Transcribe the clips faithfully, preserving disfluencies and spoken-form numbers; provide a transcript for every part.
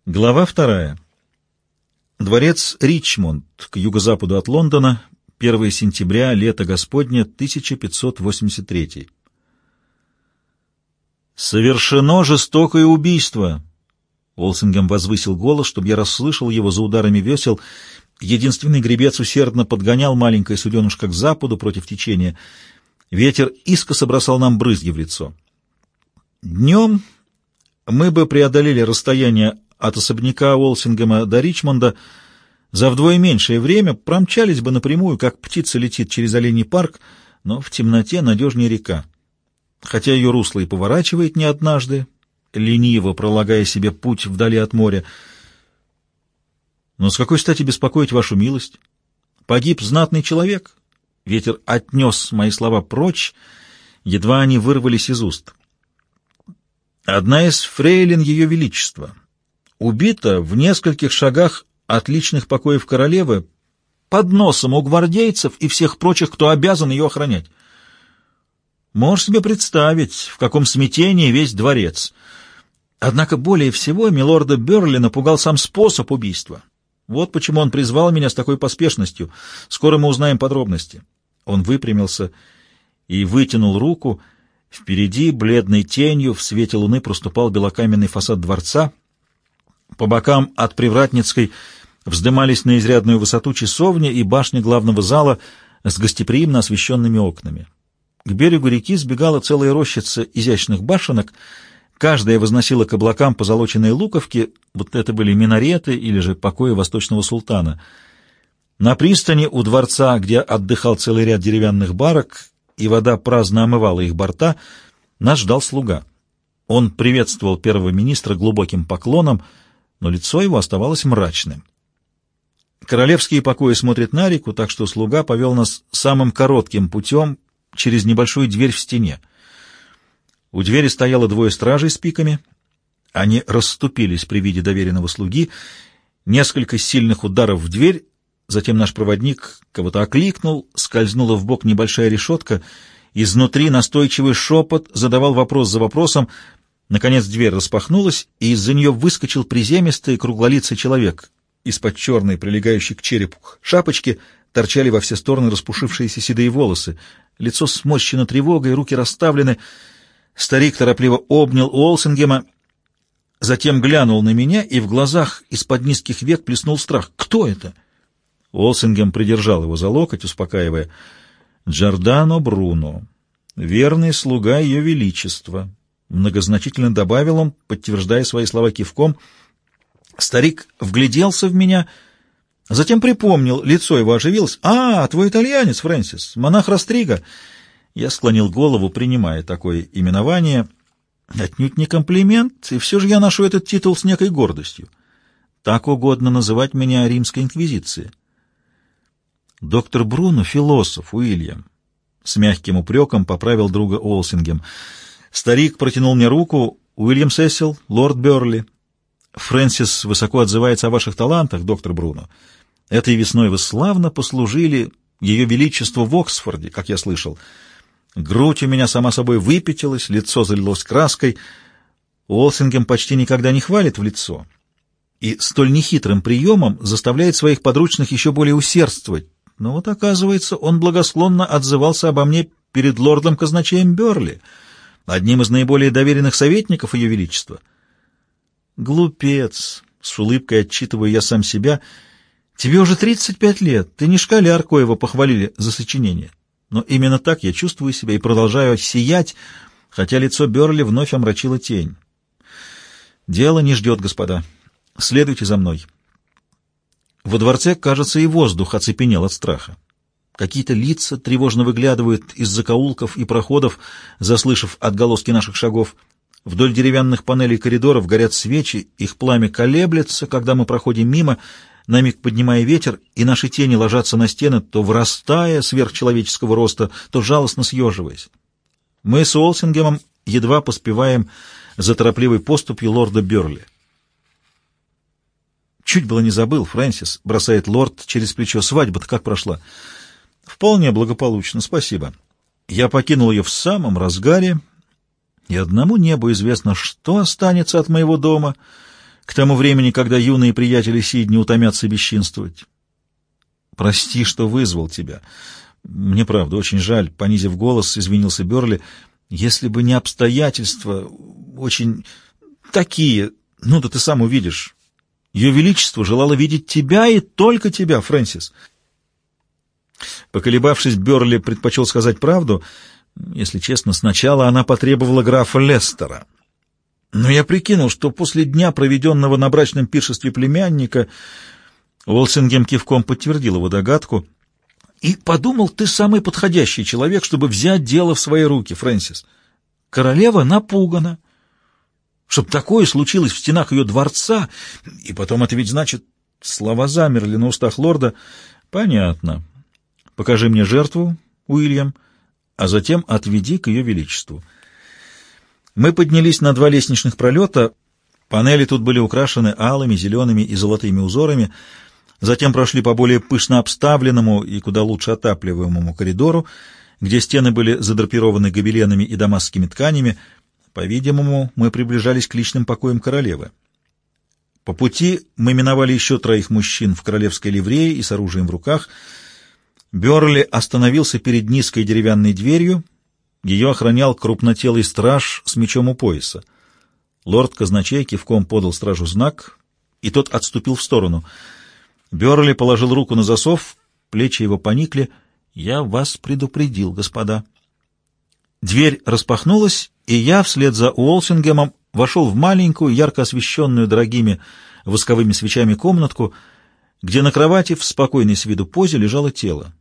Глава вторая. Дворец Ричмонд, к юго-западу от Лондона, первое сентября, лето Господне, тысяча пятьсот восемьдесят третий. «Совершено жестокое убийство!» Уолсингем возвысил голос, чтобы я расслышал его за ударами весел. Единственный гребец усердно подгонял маленькое суденышко к западу против течения. Ветер искоса бросал нам брызги в лицо. Днем мы бы преодолели расстояние от особняка Уолсингема до Ричмонда за вдвое меньшее время, промчались бы напрямую, как птица летит через Оленей парк, но в темноте надежнее река. Хотя ее русло и поворачивает не однажды, лениво пролагая себе путь вдали от моря. Но с какой стати беспокоить вашу милость? Погиб знатный человек. Ветер отнес мои слова прочь, едва они вырвались из уст. Одна из фрейлин Ее Величества убита в нескольких шагах от личных покоев королевы, под носом у гвардейцев и всех прочих, кто обязан ее охранять. Можешь себе представить, в каком смятении весь дворец. Однако более всего милорда Бёрли напугал сам способ убийства. Вот почему он призвал меня с такой поспешностью. Скоро мы узнаем подробности. Он выпрямился и вытянул руку. Впереди, бледной тенью, в свете луны проступал белокаменный фасад дворца. По бокам от Привратницкой вздымались на изрядную высоту часовня и башня главного зала с гостеприимно освещенными окнами. К берегу реки сбегала целая рощица изящных башенок, каждая возносила к облакам позолоченные луковки, вот это были минареты или же покои восточного султана. На пристани у дворца, где отдыхал целый ряд деревянных барок, и вода праздно омывала их борта, нас ждал слуга. Он приветствовал первого министра глубоким поклоном, но лицо его оставалось мрачным. Королевские покои смотрят на реку, так что слуга повел нас самым коротким путем через небольшую дверь в стене. У двери стояло двое стражей с пиками. Они расступились при виде доверенного слуги. Несколько сильных ударов в дверь, затем наш проводник кого-то окликнул, скользнула в бок небольшая решетка. Изнутри настойчивый шепот задавал вопрос за вопросом. Наконец дверь распахнулась, и из-за нее выскочил приземистый круглолицый человек. Из-под черной, прилегающей к черепу шапочки, торчали во все стороны распушившиеся седые волосы. Лицо сморщено тревогой, руки расставлены. Старик торопливо обнял Уолсингема, затем глянул на меня, и в глазах из-под низких век плеснул страх. «Кто это?» Уолсингем придержал его за локоть, успокаивая. «Джордано Бруно, верный слуга Ее Величества», — многозначительно добавил он, подтверждая свои слова кивком. Старик вгляделся в меня, затем припомнил, лицо его оживилось. «А, твой итальянец, Фрэнсис, монах Растрига». Я склонил голову, принимая такое именование. Отнюдь не комплимент, и все же я ношу этот титул с некой гордостью. Так угодно называть меня Римской инквизиции. «Доктор Бруно — философ, Уильям», — с мягким упреком поправил друга Уолсингем. Старик протянул мне руку. «Уильям Сесил, лорд Бёрли. Фрэнсис высоко отзывается о ваших талантах, доктор Бруно. Этой весной вы славно послужили Ее Величеству в Оксфорде, как я слышал. Грудь у меня сама собой выпятилась, лицо залилось краской. Уолсингем почти никогда не хвалит в лицо, и столь нехитрым приемом заставляет своих подручных еще более усердствовать. Но вот, оказывается, он благосклонно отзывался обо мне перед лордом-казначеем Бёрли, одним из наиболее доверенных советников Ее Величества. Глупец! С улыбкой отчитываю я сам себя. Тебе уже тридцать пять лет, ты не школяр, коего похвалили за сочинение. Но именно так я чувствую себя и продолжаю сиять, хотя лицо Бёрли вновь омрачила тень. Дело не ждет, господа. Следуйте за мной. Во дворце, кажется, и воздух оцепенел от страха. Какие-то лица тревожно выглядывают из закоулков и проходов, заслышав отголоски наших шагов. Вдоль деревянных панелей коридоров горят свечи, их пламя колеблется, когда мы проходим мимо, на миг поднимая ветер, и наши тени ложатся на стены, то вырастая сверхчеловеческого роста, то жалостно съеживаясь. Мы с Уолсингемом едва поспеваем за торопливой поступью лорда Бёрли. «Чуть было не забыл, Фрэнсис», — бросает лорд через плечо. «Свадьба-то как прошла?» «Вполне благополучно, спасибо. Я покинул ее в самом разгаре, и одному небу известно, что останется от моего дома, к тому времени, когда юные приятели Сидни утомятся бесчинствовать. Прости, что вызвал тебя. Мне, правда, очень жаль, — понизив голос, извинился Бёрли. Если бы не обстоятельства, очень такие, ну да ты сам увидишь. Ее Величество желало видеть тебя и только тебя, Фрэнсис. Поколебавшись, Бёрли предпочел сказать правду. Если честно, сначала она потребовала графа Лестера. Но я прикинул, что после дня, проведенного на брачном пиршестве племянника, Уолсингем кивком подтвердил его догадку, и подумал, ты самый подходящий человек, чтобы взять дело в свои руки, Фрэнсис. Королева напугана. Чтоб такое случилось в стенах ее дворца, и потом это ведь значит... Слова замерли на устах лорда. Понятно. Покажи мне жертву, Уильям, а затем отведи к ее величеству. Мы поднялись на два лестничных пролета. Панели тут были украшены алыми, зелеными и золотыми узорами. Затем прошли по более пышно обставленному и куда лучше отапливаемому коридору, где стены были задрапированы гобеленами и дамасскими тканями. По-видимому, мы приближались к личным покоям королевы. По пути мы миновали еще троих мужчин в королевской ливрее и с оружием в руках. Бёрли остановился перед низкой деревянной дверью. Ее охранял крупнотелый страж с мечом у пояса. Лорд казначей кивком подал стражу знак, и тот отступил в сторону. Бёрли положил руку на засов, плечи его поникли. «Я вас предупредил, господа». Дверь распахнулась, и я вслед за Уолсингемом вошел в маленькую, ярко освещенную дорогими восковыми свечами комнатку, где на кровати в спокойной с виду позе лежало тело.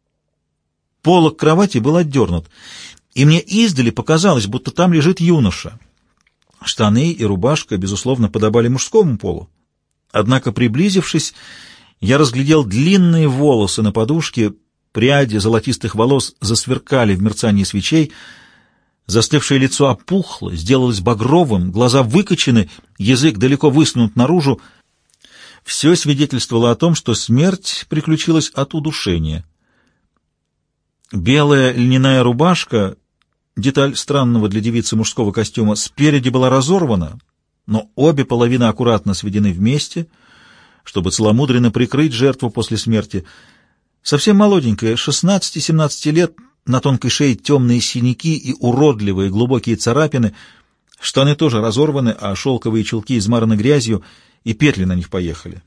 Полог кровати был отдернут, и мне издали показалось, будто там лежит юноша. Штаны и рубашка, безусловно, подобали мужскому полу. Однако, приблизившись, я разглядел длинные волосы на подушке, пряди золотистых волос засверкали в мерцании свечей, застывшее лицо опухло, сделалось багровым, глаза выкочены, язык далеко высунут наружу. Все свидетельствовало о том, что смерть приключилась от удушения. Белая льняная рубашка, деталь странного для девицы мужского костюма, спереди была разорвана, но обе половины аккуратно сведены вместе, чтобы целомудренно прикрыть жертву после смерти. Совсем молоденькая, шестнадцати-семнадцати лет, на тонкой шее темные синяки и уродливые глубокие царапины, штаны тоже разорваны, а шелковые чулки измараны грязью, и петли на них поехали.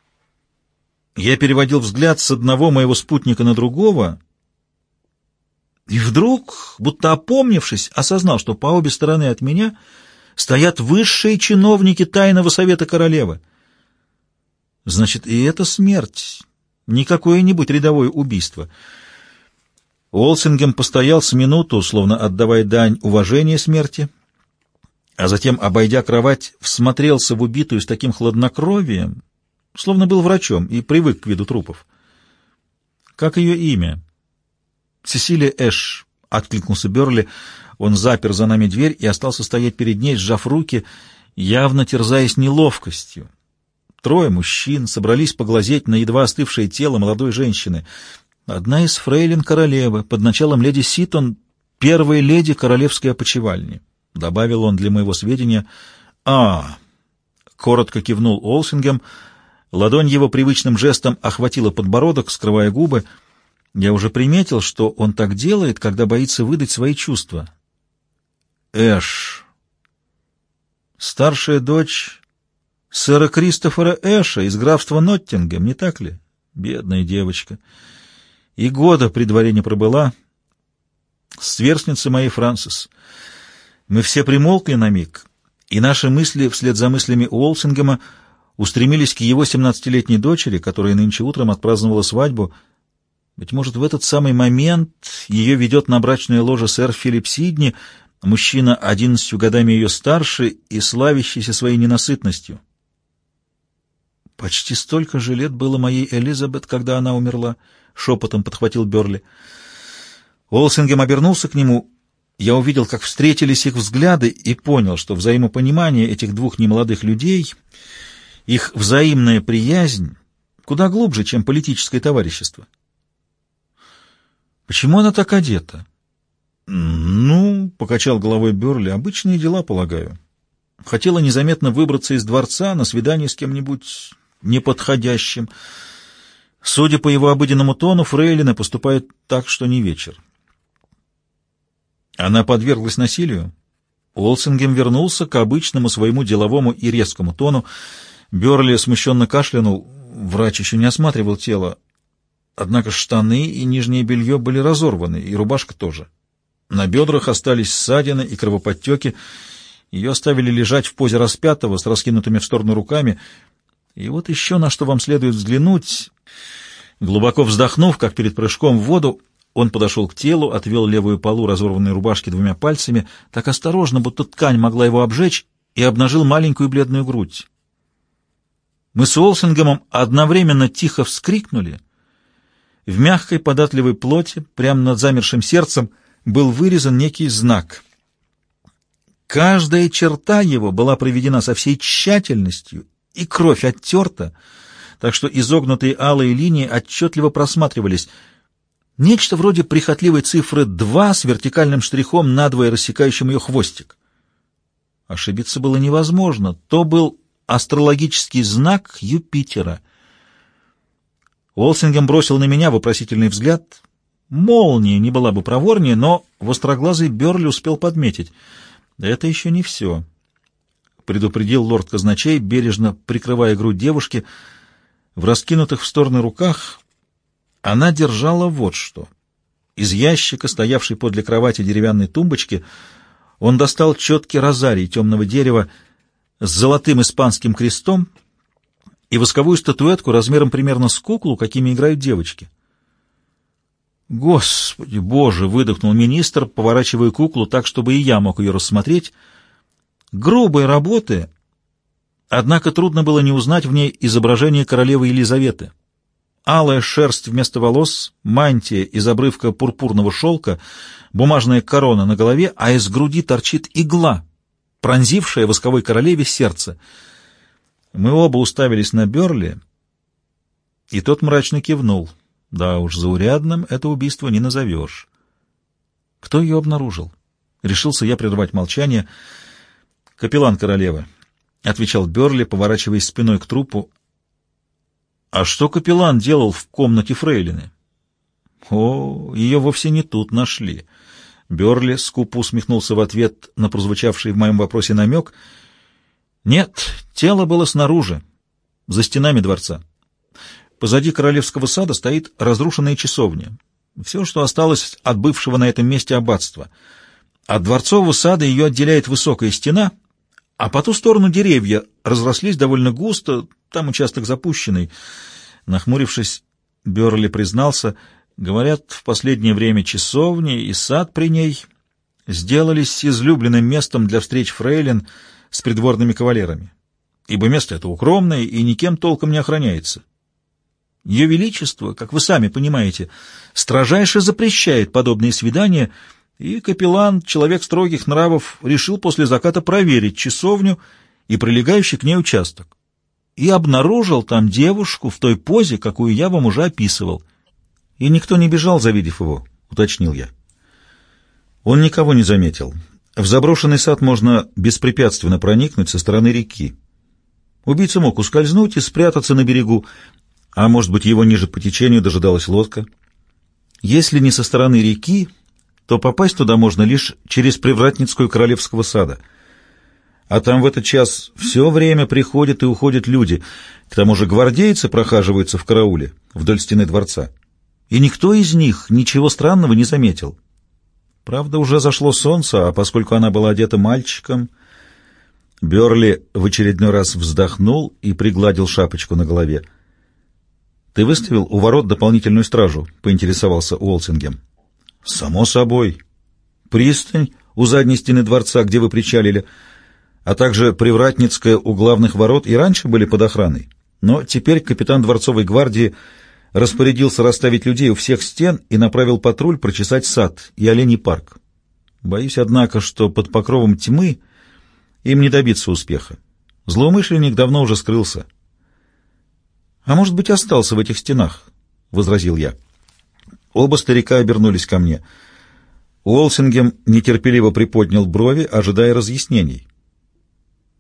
Я переводил взгляд с одного моего спутника на другого, и вдруг, будто опомнившись, осознал, что по обе стороны от меня стоят высшие чиновники тайного совета королевы. Значит, и это смерть, не какое-нибудь рядовое убийство. Уолсингем постоял с минуту, словно отдавая дань уважения смерти, а затем, обойдя кровать, всмотрелся в убитую с таким хладнокровием, словно был врачом и привык к виду трупов. «Как ее имя?» «Сесилия Эш», — откликнулся Бёрли. Он запер за нами дверь и остался стоять перед ней, сжав руки, явно терзаясь неловкостью. Трое мужчин собрались поглазеть на едва остывшее тело молодой женщины. Одна из фрейлин королевы, под началом леди Ситон, первой леди королевской опочивальни, — добавил он для моего сведения. «А!» — коротко кивнул Уолсингем. Ладонь его привычным жестом охватила подбородок, скрывая губы. Я уже приметил, что он так делает, когда боится выдать свои чувства. «Эш. Старшая дочь сэра Кристофера Эша из графства Ноттингем, не так ли? Бедная девочка. И года при дворе не пробыла. Сверстница моей Франсис. Мы все примолкли на миг, и наши мысли, вслед за мыслями Уолсингема, устремились к его семнадцатилетней дочери, которая нынче утром отпраздновала свадьбу. Быть может, в этот самый момент ее ведет на брачное ложе сэр Филипп Сидни, мужчина одиннадцатью годами ее старше и славящийся своей ненасытностью. «Почти столько же лет было моей Элизабет, когда она умерла», — шепотом подхватил Бёрли. Уолсингем обернулся к нему. Я увидел, как встретились их взгляды, и понял, что взаимопонимание этих двух немолодых людей, их взаимная приязнь куда глубже, чем политическое товарищество. «Почему она так одета?» «Ну, — покачал головой Бёрли, — обычные дела, полагаю». Хотела незаметно выбраться из дворца на свидание с кем-нибудь неподходящим. Судя по его обыденному тону, фрейлины поступают так, что не вечер. Она подверглась насилию. Уолсингем вернулся к обычному своему деловому и резкому тону. Бёрли смущенно кашлянул. Врач еще не осматривал тело. Однако штаны и нижнее белье были разорваны, и рубашка тоже. На бедрах остались ссадины и кровоподтеки. Ее оставили лежать в позе распятого с раскинутыми в сторону руками. И вот еще на что вам следует взглянуть. Глубоко вздохнув, как перед прыжком в воду, он подошел к телу, отвел левую полу разорванной рубашки двумя пальцами, так осторожно, будто ткань могла его обжечь, и обнажил маленькую бледную грудь. Мы с Уолсингемом одновременно тихо вскрикнули. В мягкой податливой плоти, прямо над замершим сердцем, был вырезан некий знак. Каждая черта его была проведена со всей тщательностью, и кровь оттерта, так что изогнутые алые линии отчетливо просматривались. Нечто вроде прихотливой цифры два с вертикальным штрихом, надвое рассекающим ее хвостик. Ошибиться было невозможно. То был астрологический знак Юпитера. Уолсингем бросил на меня вопросительный взгляд. Молния не была бы проворнее, но востроглазый Бёрли успел подметить. Это еще не все. Предупредил лорд казначей, бережно прикрывая грудь девушки. В раскинутых в стороны руках она держала вот что. Из ящика, стоявшей подле кровати деревянной тумбочки, он достал четкий розарий темного дерева с золотым испанским крестом и восковую статуэтку размером примерно с куклу, какими играют девочки. «Господи Боже!» — выдохнул министр, поворачивая куклу так, чтобы и я мог ее рассмотреть. Грубой работы, однако трудно было не узнать в ней изображение королевы Елизаветы. Алая шерсть вместо волос, мантия из обрывка пурпурного шелка, бумажная корона на голове, а из груди торчит игла, пронзившая восковой королеве сердце. Мы оба уставились на Бёрли, и тот мрачно кивнул. Да уж, заурядным это убийство не назовешь. Кто ее обнаружил? Решился я прервать молчание. «Капеллан королевы», — отвечал Бёрли, поворачиваясь спиной к трупу. «А что капеллан делал в комнате фрейлины?» «О, ее вовсе не тут нашли». Бёрли скупо усмехнулся в ответ на прозвучавший в моем вопросе намек. «Нет, тело было снаружи, за стенами дворца. Позади королевского сада стоит разрушенная часовня. Все, что осталось от бывшего на этом месте аббатства. От дворцового сада ее отделяет высокая стена, а по ту сторону деревья разрослись довольно густо, там участок запущенный». Нахмурившись, Бёрли признался: говорят, в последнее время часовни и сад при ней сделались излюбленным местом для встреч фрейлин с придворными кавалерами, ибо место это укромное и никем толком не охраняется. Ее Величество, как вы сами понимаете, строжайше запрещает подобные свидания, и капеллан, человек строгих нравов, решил после заката проверить часовню и прилегающий к ней участок. И обнаружил там девушку в той позе, какую я вам уже описывал. И никто не бежал, завидев его, — уточнил я. Он никого не заметил. В заброшенный сад можно беспрепятственно проникнуть со стороны реки. Убийца мог ускользнуть и спрятаться на берегу, а может быть, его ниже по течению дожидалась лодка. Если не со стороны реки, то попасть туда можно лишь через Привратницкую королевского сада. А там в этот час все время приходят и уходят люди. К тому же гвардейцы прохаживаются в карауле вдоль стены дворца. И никто из них ничего странного не заметил. Правда, уже зашло солнце, а поскольку она была одета мальчиком... Бёрли в очередной раз вздохнул и пригладил шапочку на голове. «Ты выставил у ворот дополнительную стражу?» — поинтересовался Уолсингем. «Само собой. Пристань у задней стены дворца, где вы причалили, а также Привратницкая у главных ворот и раньше были под охраной. Но теперь капитан дворцовой гвардии распорядился расставить людей у всех стен и направил патруль прочесать сад и Оленей парк. Боюсь, однако, что под покровом тьмы им не добиться успеха. Злоумышленник давно уже скрылся». «А может быть, остался в этих стенах?» — возразил я. Оба старика обернулись ко мне. Уолсингем нетерпеливо приподнял брови, ожидая разъяснений.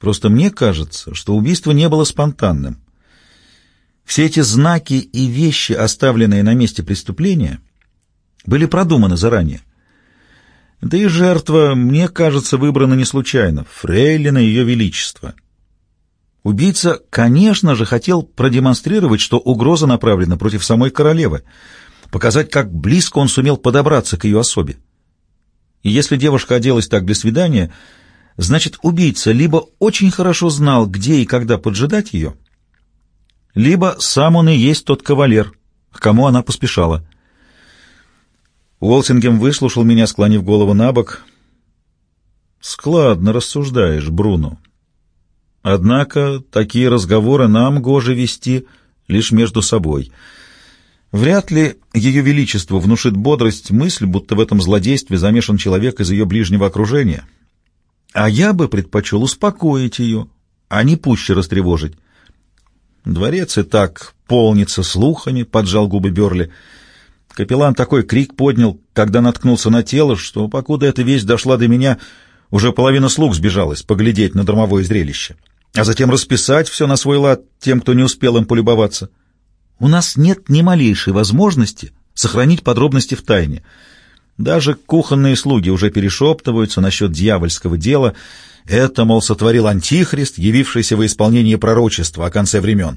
Просто мне кажется, что убийство не было спонтанным. Все эти знаки и вещи, оставленные на месте преступления, были продуманы заранее. Да и жертва, мне кажется, выбрана не случайно. Фрейлина Ее Величество. Убийца, конечно же, хотел продемонстрировать, что угроза направлена против самой королевы, показать, как близко он сумел подобраться к ее особе. И если девушка оделась так для свидания, значит, убийца либо очень хорошо знал, где и когда поджидать ее, либо сам он и есть тот кавалер, к кому она поспешала. Уолсингем выслушал меня, склонив голову на бок. «Складно рассуждаешь, Бруно. Однако такие разговоры нам гоже вести лишь между собой. Вряд ли Ее Величеству внушит бодрость мысль, будто в этом злодействе замешан человек из ее ближнего окружения. А я бы предпочел успокоить ее, а не пуще растревожить. Дворец и так полнится слухами», — поджал губы Бёрли. Капеллан такой крик поднял, когда наткнулся на тело, что, покуда эта весть дошла до меня, уже половина слуг сбежалась поглядеть на дармовое зрелище, а затем расписать все на свой лад тем, кто не успел им полюбоваться. У нас нет ни малейшей возможности сохранить подробности в тайне. Даже кухонные слуги уже перешептываются насчет дьявольского дела. Это, мол, сотворил Антихрист, явившийся во исполнение пророчества о конце времен.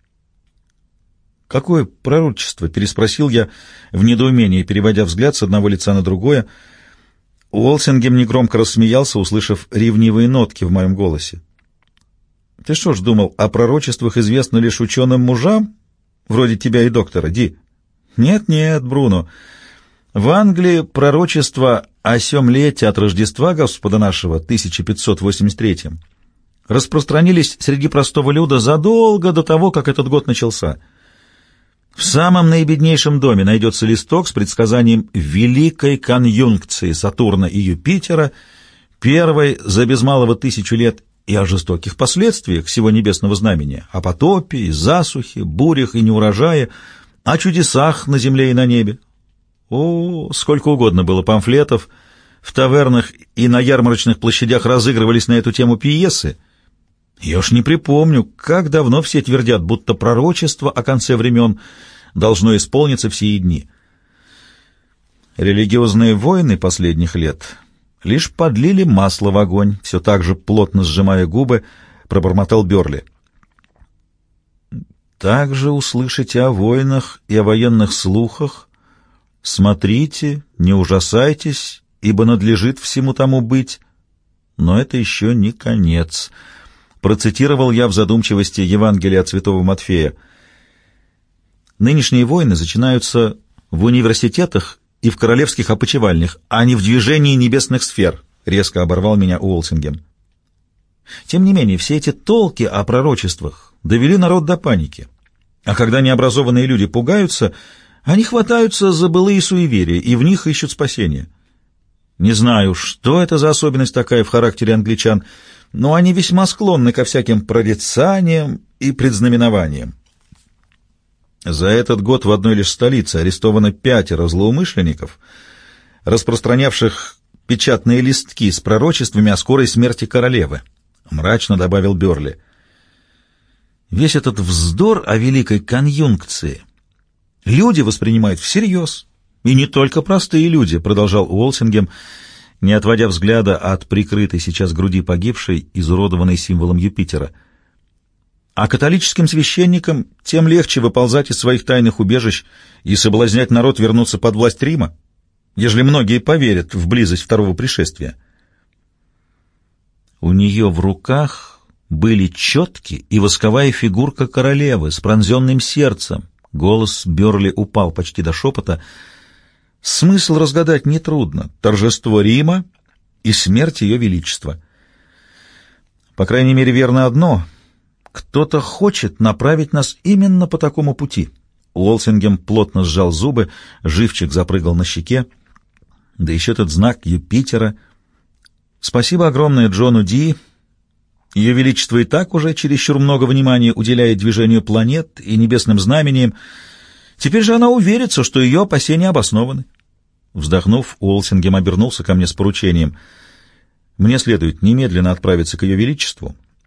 «Какое пророчество?» — переспросил я в недоумении, переводя взгляд с одного лица на другое. Уолсингем негромко рассмеялся, услышав ревнивые нотки в моем голосе. «Ты что ж думал, о пророчествах известно лишь ученым мужам, вроде тебя и доктора, Ди?» «Нет-нет, Бруно. В Англии пророчество о сём лете от Рождества Господа нашего, тысяча пятьсот восемьдесят третьем, распространились среди простого люда задолго до того, как этот год начался. В самом наибеднейшем доме найдется листок с предсказанием великой конъюнкции Сатурна и Юпитера, первой за без малого тысячу лет, и о жестоких последствиях всего небесного знамения, о потопе, засухе, бурях и неурожае, о чудесах на земле и на небе. О, сколько угодно было памфлетов, в тавернах и на ярмарочных площадях разыгрывались на эту тему пьесы. Я уж не припомню, как давно все твердят, будто пророчество о конце времен должно исполниться в сии дни. Религиозные войны последних лет лишь подлили масло в огонь, все так же плотно сжимая губы, пробормотал Бёрли. Также услышите о войнах и о военных слухах. Смотрите, не ужасайтесь, ибо надлежит всему тому быть. Но это еще не конец. Процитировал я в задумчивости Евангелие от святого Матфея. Нынешние войны начинаются в университетах и в королевских опочивальнях, а не в движении небесных сфер, резко оборвал меня Уолсингем. Тем не менее, все эти толки о пророчествах довели народ до паники. А когда необразованные люди пугаются, они хватаются за былые суеверия и в них ищут спасения. Не знаю, что это за особенность такая в характере англичан, но они весьма склонны ко всяким прорицаниям и предзнаменованиям. За этот год в одной лишь столице арестовано пятеро злоумышленников, распространявших печатные листки с пророчествами о скорой смерти королевы, — мрачно добавил Бёрли. Весь этот вздор о великой конъюнкции люди воспринимают всерьез. И не только простые люди, — продолжал Уолсингем, не отводя взгляда от прикрытой сейчас груди погибшей, изуродованной символом Юпитера. А католическим священникам тем легче выползать из своих тайных убежищ и соблазнять народ вернуться под власть Рима, ежели многие поверят в близость второго пришествия. У нее в руках были четки и восковая фигурка королевы с пронзенным сердцем. Голос Бёрли упал почти до шепота. Смысл разгадать нетрудно. Торжество Рима и смерть Ее Величества. По крайней мере, верно одно. Кто-то хочет направить нас именно по такому пути. Уолсингем плотно сжал зубы, живчик запрыгал на щеке. Да еще этот знак Юпитера. Спасибо огромное Джону Ди. Ее Величество и так уже чересчур много внимания уделяет движению планет и небесным знамениям. Теперь же она уверится, что ее опасения обоснованы. Вздохнув, Уолсингем обернулся ко мне с поручением. Мне следует немедленно отправиться к Ее Величеству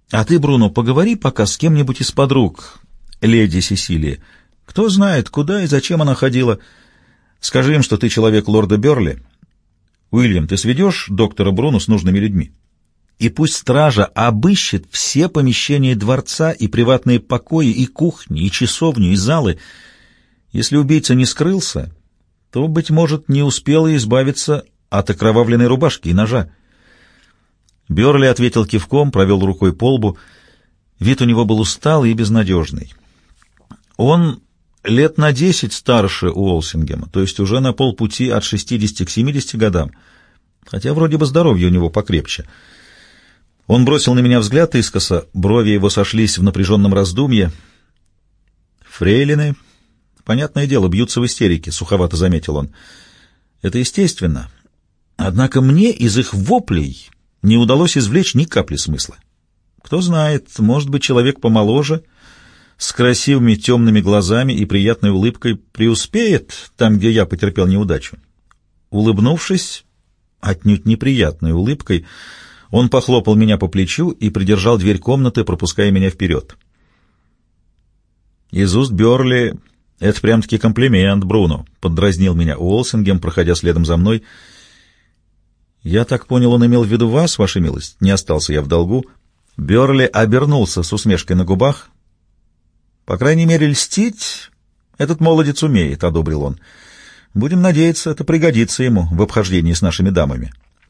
А ты, Бруно, поговори пока с кем-нибудь из подруг леди Сесилии. Кто знает, куда и зачем она ходила. Скажи им, что ты человек лорда Бёрли. Уильям, ты сведешь доктора Бруно с нужными людьми? И пусть стража обыщет все помещения дворца и приватные покои, и кухни, и часовню, и залы. Если убийца не скрылся, то, быть может, не успела избавиться от окровавленной рубашки и ножа. Бёрли ответил кивком, провел рукой по лбу. Вид у него был усталый и безнадежный. Он лет на десять старше Уолсингема, то есть уже на полпути от шестидесяти к семидесяти годам, хотя вроде бы здоровье у него покрепче. Он бросил на меня взгляд искоса, брови его сошлись в напряженном раздумье. «Фрейлины, понятное дело, бьются в истерике», — суховато заметил он. «Это естественно. Однако мне из их воплей не удалось извлечь ни капли смысла. Кто знает, может быть, человек помоложе, с красивыми темными глазами и приятной улыбкой преуспеет там, где я потерпел неудачу». Улыбнувшись, отнюдь неприятной улыбкой, он похлопал меня по плечу и придержал дверь комнаты, пропуская меня вперед. «Из уст Бёрли это прям-таки комплимент, Бруно», — поддразнил меня Уолсингем, проходя следом за мной. «Я так понял, он имел в виду вас, ваша милость? Не остался я в долгу». Бёрли обернулся с усмешкой на губах. «По крайней мере, льстить этот молодец умеет», — одобрил он. «Будем надеяться, это пригодится ему в обхождении с нашими дамами».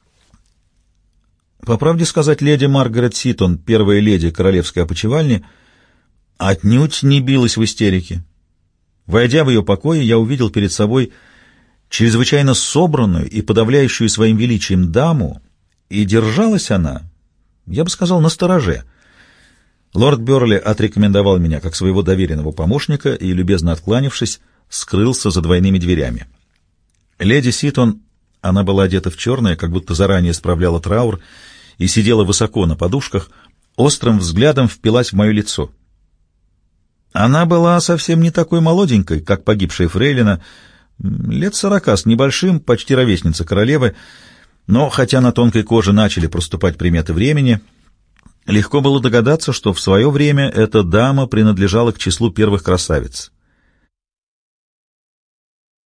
По правде сказать, леди Маргарет Ситон, первая леди королевской опочивальни, отнюдь не билась в истерике. Войдя в ее покои, я увидел перед собой чрезвычайно собранную и подавляющую своим величием даму, и держалась она, я бы сказал, настороже. Лорд Бёрли отрекомендовал меня как своего доверенного помощника и, любезно откланившись, скрылся за двойными дверями. Леди Ситон, она была одета в черное, как будто заранее справляла траур, и сидела высоко на подушках, острым взглядом впилась в мое лицо. Она была совсем не такой молоденькой, как погибшая фрейлина, лет сорока с небольшим, почти ровесница королевы, но хотя на тонкой коже начали проступать приметы времени, легко было догадаться, что в свое время эта дама принадлежала к числу первых красавиц.